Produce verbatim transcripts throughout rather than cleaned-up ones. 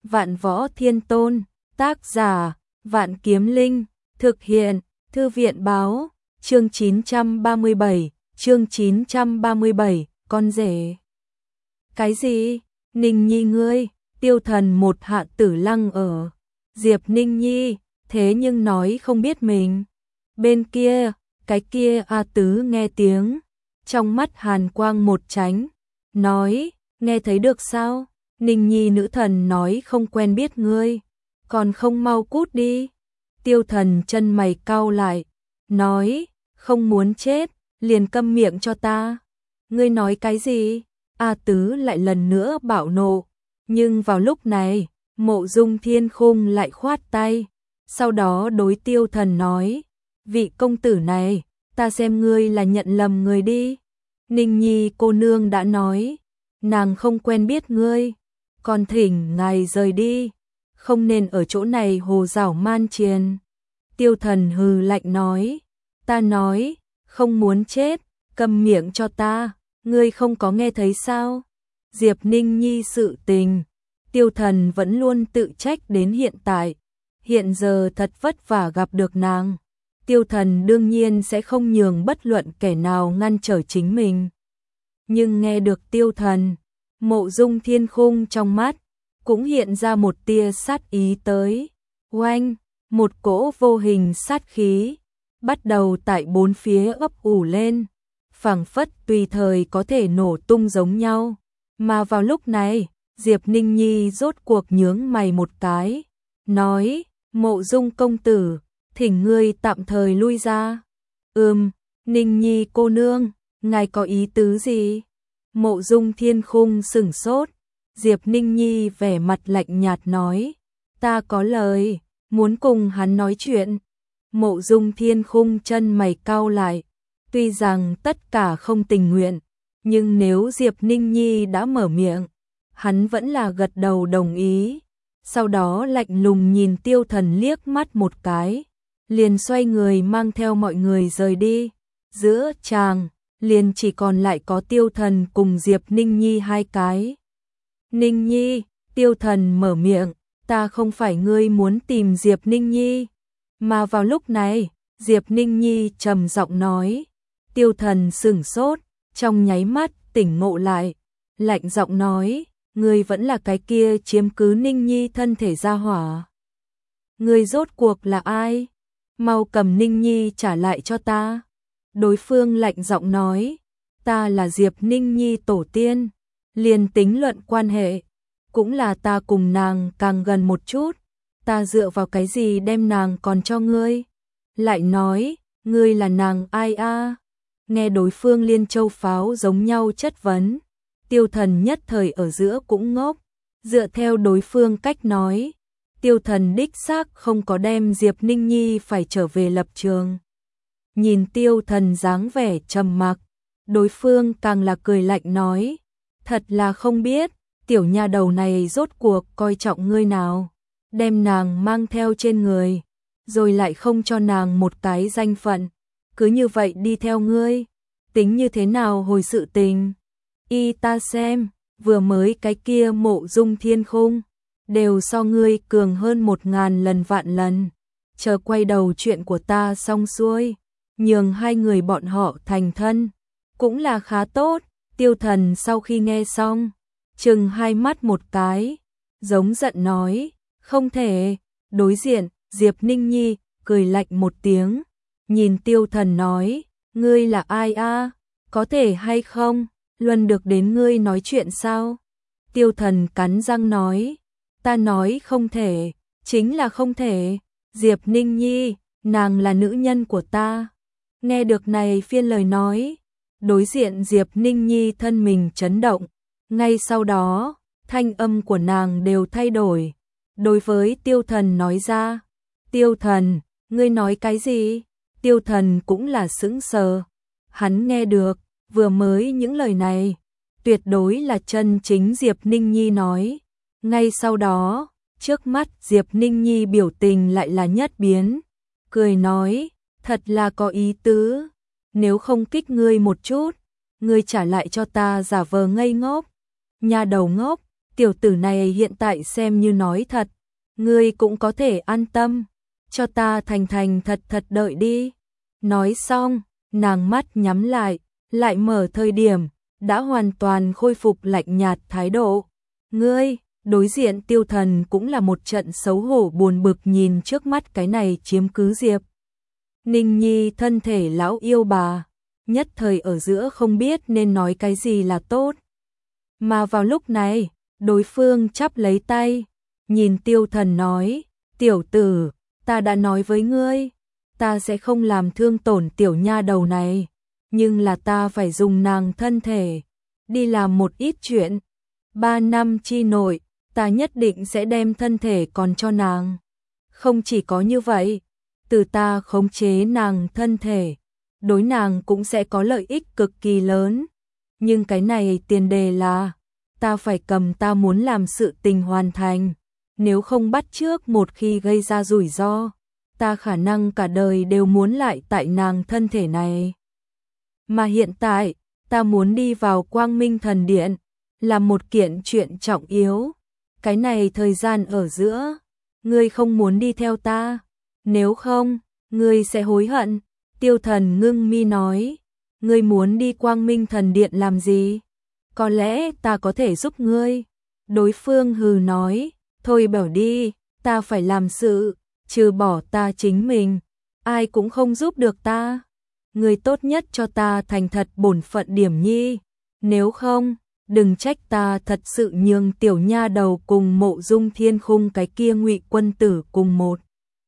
Vạn Võ Thiên Tôn, tác giả, Vạn Kiếm Linh, thực hiện, Thư viện Báo, chương chín trăm ba mươi bảy, chương chín trăm ba mươi bảy, con rể. Cái gì? Ninh Nhi ngươi, Tiêu Thần một hạ tử lăng ở. Diệp Ninh Nhi, thế nhưng nói không biết mình. Bên kia, cái kia A Tứ nghe tiếng, trong mắt hàn quang một tránh, nói, nghe thấy được sao? Ninh Nhi nữ thần nói không quen biết ngươi, còn không mau cút đi. Tiêu Thần chân mày cau lại, nói, không muốn chết, liền câm miệng cho ta. Ngươi nói cái gì? A Tứ lại lần nữa bạo nộ, nhưng vào lúc này, Mộ Dung Thiên Khung lại khoát tay, sau đó đối Tiêu Thần nói, vị công tử này, ta xem ngươi là nhận lầm người đi. Ninh Nhi cô nương đã nói, nàng không quen biết ngươi, còn thỉnh ngài rời đi, không nên ở chỗ này hồ dảo man triền. Tiêu Thần hừ lạnh nói, ta nói, không muốn chết, câm miệng cho ta, ngươi không có nghe thấy sao? Diệp Ninh Nhi sự tình, Tiêu Thần vẫn luôn tự trách đến hiện tại, hiện giờ thật vất vả gặp được nàng. Tiêu Thần đương nhiên sẽ không nhường bất luận kẻ nào ngăn trở chính mình. Nhưng nghe được Tiêu Thần, Mộ Dung Thiên Khung trong mắt cũng hiện ra một tia sát ý tới. Oanh, một cỗ vô hình sát khí bắt đầu tại bốn phía ấp ủ lên, phảng phất tùy thời có thể nổ tung giống nhau. Mà vào lúc này, Diệp Ninh Nhi rốt cuộc nhướng mày một cái, nói, Mộ Dung công tử, thỉnh ngươi tạm thời lui ra. Ừm, Ninh Nhi cô nương, ngài có ý tứ gì? Mộ Dung Thiên Khung sửng sốt, Diệp Ninh Nhi vẻ mặt lạnh nhạt nói, ta có lời, muốn cùng hắn nói chuyện. Mộ Dung Thiên Khung chân mày cau lại, tuy rằng tất cả không tình nguyện, nhưng nếu Diệp Ninh Nhi đã mở miệng, hắn vẫn là gật đầu đồng ý. Sau đó lạnh lùng nhìn Tiêu Thần liếc mắt một cái, liền xoay người mang theo mọi người rời đi. Giữa tràng, liền chỉ còn lại có Tiêu Thần cùng Diệp Ninh Nhi hai cái. Ninh Nhi, Tiêu Thần mở miệng, ta không phải ngươi muốn tìm Diệp Ninh Nhi. Mà vào lúc này, Diệp Ninh Nhi trầm giọng nói. Tiêu Thần sửng sốt, trong nháy mắt tỉnh ngộ lại, lạnh giọng nói, ngươi vẫn là cái kia chiếm cứ Ninh Nhi thân thể gia hỏa. Ngươi rốt cuộc là ai? Mau cầm Ninh Nhi trả lại cho ta. Đối phương lạnh giọng nói, ta là Diệp Ninh Nhi tổ tiên, liền tính luận quan hệ, cũng là ta cùng nàng càng gần một chút, ta dựa vào cái gì đem nàng còn cho ngươi? Lại nói, ngươi là nàng ai a? Nghe đối phương liên châu pháo giống nhau chất vấn, Tiêu Thần nhất thời ở giữa cũng ngốc, dựa theo đối phương cách nói, Tiêu Thần đích xác không có đem Diệp Ninh Nhi phải trở về lập trường. Nhìn Tiêu Thần dáng vẻ trầm mặc, đối phương càng là cười lạnh nói, thật là không biết, tiểu nha đầu này rốt cuộc coi trọng ngươi nào, đem nàng mang theo trên người, rồi lại không cho nàng một cái danh phận, cứ như vậy đi theo ngươi, tính như thế nào hồi sự tình. Y ta xem, vừa mới cái kia Mộ Dung Thiên Khung, đều so ngươi cường hơn một ngàn lần vạn lần, chờ quay đầu chuyện của ta xong xuôi, nhường hai người bọn họ thành thân, cũng là khá tốt. Tiêu Thần sau khi nghe xong, chừng hai mắt một cái, giống giận nói, không thể. Đối diện, Diệp Ninh Nhi cười lạnh một tiếng, nhìn Tiêu Thần nói, ngươi là ai a? Có thể hay không, luân được đến ngươi nói chuyện sao? Tiêu Thần cắn răng nói, ta nói không thể, chính là không thể. Diệp Ninh Nhi, nàng là nữ nhân của ta. Nghe được này phiên lời nói, đối diện Diệp Ninh Nhi thân mình chấn động, ngay sau đó, thanh âm của nàng đều thay đổi. Đối với Tiêu Thần nói ra, Tiêu Thần, ngươi nói cái gì? Tiêu Thần cũng là sững sờ, hắn nghe được, vừa mới những lời này, tuyệt đối là chân chính Diệp Ninh Nhi nói. Ngay sau đó, trước mắt Diệp Ninh Nhi biểu tình lại là nhất biến, cười nói, thật là có ý tứ, nếu không kích ngươi một chút, ngươi trả lại cho ta giả vờ ngây ngốc. Nhà đầu ngốc, tiểu tử này hiện tại xem như nói thật, ngươi cũng có thể an tâm, cho ta thành thành thật thật đợi đi. Nói xong, nàng mắt nhắm lại, lại mở thời điểm, đã hoàn toàn khôi phục lạnh nhạt thái độ. Ngươi, đối diện Tiêu Thần cũng là một trận xấu hổ buồn bực nhìn trước mắt cái này chiếm cứ Diệp Ninh Nhi thân thể lão yêu bà, nhất thời ở giữa không biết nên nói cái gì là tốt. Mà vào lúc này, đối phương chắp lấy tay, nhìn Tiêu Thần nói, tiểu tử, ta đã nói với ngươi, ta sẽ không làm thương tổn tiểu nha đầu này, nhưng là ta phải dùng nàng thân thể, đi làm một ít chuyện. Ba năm chi nội, ta nhất định sẽ đem thân thể còn cho nàng. Không chỉ có như vậy, từ ta khống chế nàng thân thể, đối nàng cũng sẽ có lợi ích cực kỳ lớn. Nhưng cái này tiền đề là, ta phải cầm ta muốn làm sự tình hoàn thành. Nếu không bắt trước một khi gây ra rủi ro, ta khả năng cả đời đều muốn lại tại nàng thân thể này. Mà hiện tại, ta muốn đi vào Quang Minh Thần Điện, làm một kiện chuyện trọng yếu. Cái này thời gian ở giữa, ngươi không muốn đi theo ta, nếu không, ngươi sẽ hối hận. Tiêu Thần ngưng mi nói, ngươi muốn đi Quang Minh Thần Điện làm gì? Có lẽ ta có thể giúp ngươi. Đối phương hừ nói, thôi bảo đi, ta phải làm sự, trừ bỏ ta chính mình, ai cũng không giúp được ta. Ngươi tốt nhất cho ta thành thật bổn phận điểm nhi, nếu không, đừng trách ta thật sự nhường tiểu nha đầu cùng Mộ Dung Thiên Khung cái kia Ngụy quân tử cùng một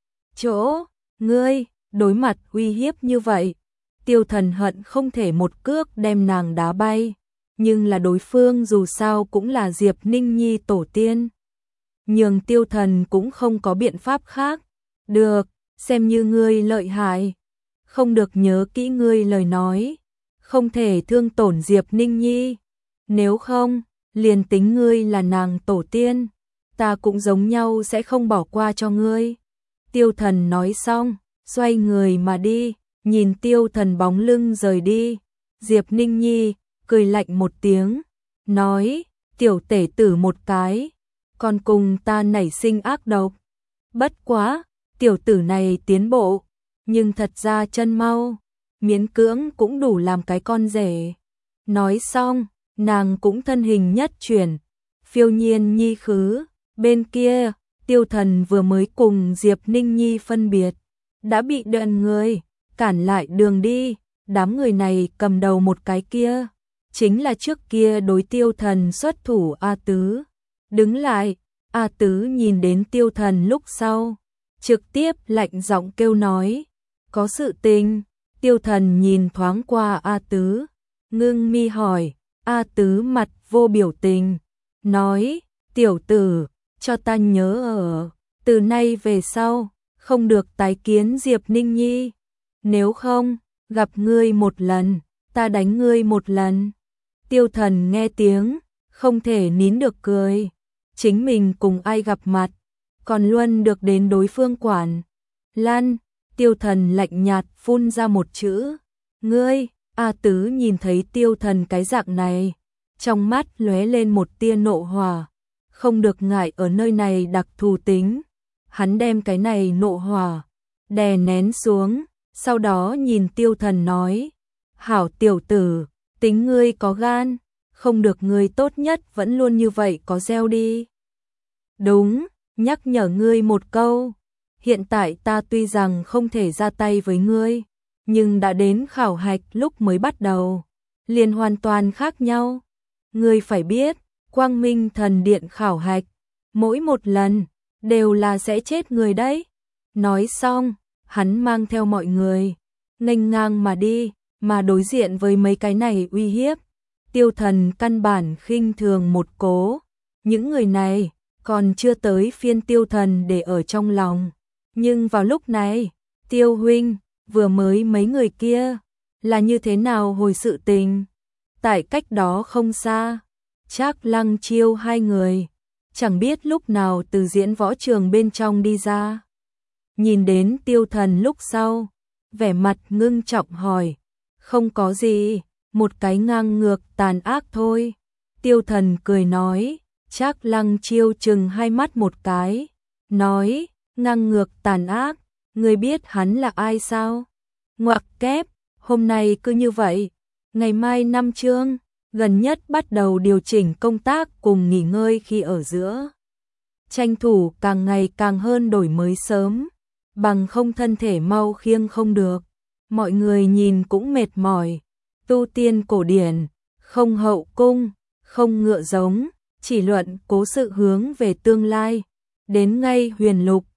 chỗ. Ngươi, đối mặt uy hiếp như vậy, Tiêu Thần hận không thể một cước đem nàng đá bay, nhưng là đối phương dù sao cũng là Diệp Ninh Nhi tổ tiên. Nhường Tiêu Thần cũng không có biện pháp khác. Được, xem như ngươi lợi hại, không được nhớ kỹ ngươi lời nói, không thể thương tổn Diệp Ninh Nhi. Nếu không, liền tính ngươi là nàng tổ tiên, ta cũng giống nhau sẽ không bỏ qua cho ngươi. Tiêu Thần nói xong, xoay người mà đi, nhìn Tiêu Thần bóng lưng rời đi. Diệp Ninh Nhi cười lạnh một tiếng, nói, tiểu tể tử một cái, còn cùng ta nảy sinh ác độc. Bất quá, tiểu tử này tiến bộ, nhưng thật ra chân mau, miễn cưỡng cũng đủ làm cái con rể. Nói xong, nàng cũng thân hình nhất chuyển, phiêu nhiên nhi khứ. Bên kia, Tiêu Thần vừa mới cùng Diệp Ninh Nhi phân biệt, đã bị đoạn người cản lại đường đi. Đám người này cầm đầu một cái kia, chính là trước kia đối Tiêu Thần xuất thủ A Tứ. Đứng lại, A Tứ nhìn đến Tiêu Thần lúc sau, trực tiếp lạnh giọng kêu nói, có sự tình. Tiêu Thần nhìn thoáng qua A Tứ, ngưng mi hỏi. A Tứ mặt vô biểu tình, nói, tiểu tử, cho ta nhớ ở, từ nay về sau, không được tái kiến Diệp Ninh Nhi. Nếu không, gặp ngươi một lần, ta đánh ngươi một lần. Tiêu Thần nghe tiếng, không thể nín được cười. Chính mình cùng ai gặp mặt, còn luôn được đến đối phương quản. Lan, Tiêu Thần lạnh nhạt phun ra một chữ, ngươi. A Tứ nhìn thấy Tiêu Thần cái dạng này, trong mắt lóe lên một tia nộ hỏa, không được ngại ở nơi này đặc thù tính. Hắn đem cái này nộ hỏa đè nén xuống, sau đó nhìn Tiêu Thần nói, hảo tiểu tử, tính ngươi có gan, không được ngươi tốt nhất vẫn luôn như vậy có gieo đi. Đúng, nhắc nhở ngươi một câu, hiện tại ta tuy rằng không thể ra tay với ngươi, nhưng đã đến khảo hạch lúc mới bắt đầu, liền hoàn toàn khác nhau. Ngươi phải biết, Quang Minh Thần Điện khảo hạch, mỗi một lần, đều là sẽ chết người đấy. Nói xong, hắn mang theo mọi người, nghênh ngang mà đi, mà đối diện với mấy cái này uy hiếp. Tiêu Thần căn bản khinh thường một cố, những người này, còn chưa tới phiên Tiêu Thần để ở trong lòng. Nhưng vào lúc này, Tiêu huynh, vừa mới mấy người kia, là như thế nào hồi sự tình? Tại cách đó không xa, Trác Lăng Chiêu hai người, chẳng biết lúc nào từ diễn võ trường bên trong đi ra. Nhìn đến Tiêu Thần lúc sau, vẻ mặt ngưng trọng hỏi, không có gì, một cái ngang ngược tàn ác thôi. Tiêu Thần cười nói, Trác Lăng Chiêu chừng hai mắt một cái, nói, ngang ngược tàn ác, người biết hắn là ai sao? Ngoặc kép, hôm nay cứ như vậy, ngày mai năm chương, gần nhất bắt đầu điều chỉnh công tác cùng nghỉ ngơi khi ở giữa. Tranh thủ càng ngày càng hơn đổi mới sớm, bằng không thân thể mau khiêng không được. Mọi người nhìn cũng mệt mỏi, tu tiên cổ điển, không hậu cung, không ngựa giống, chỉ luận cố sự hướng về tương lai. Đến ngay huyền lục,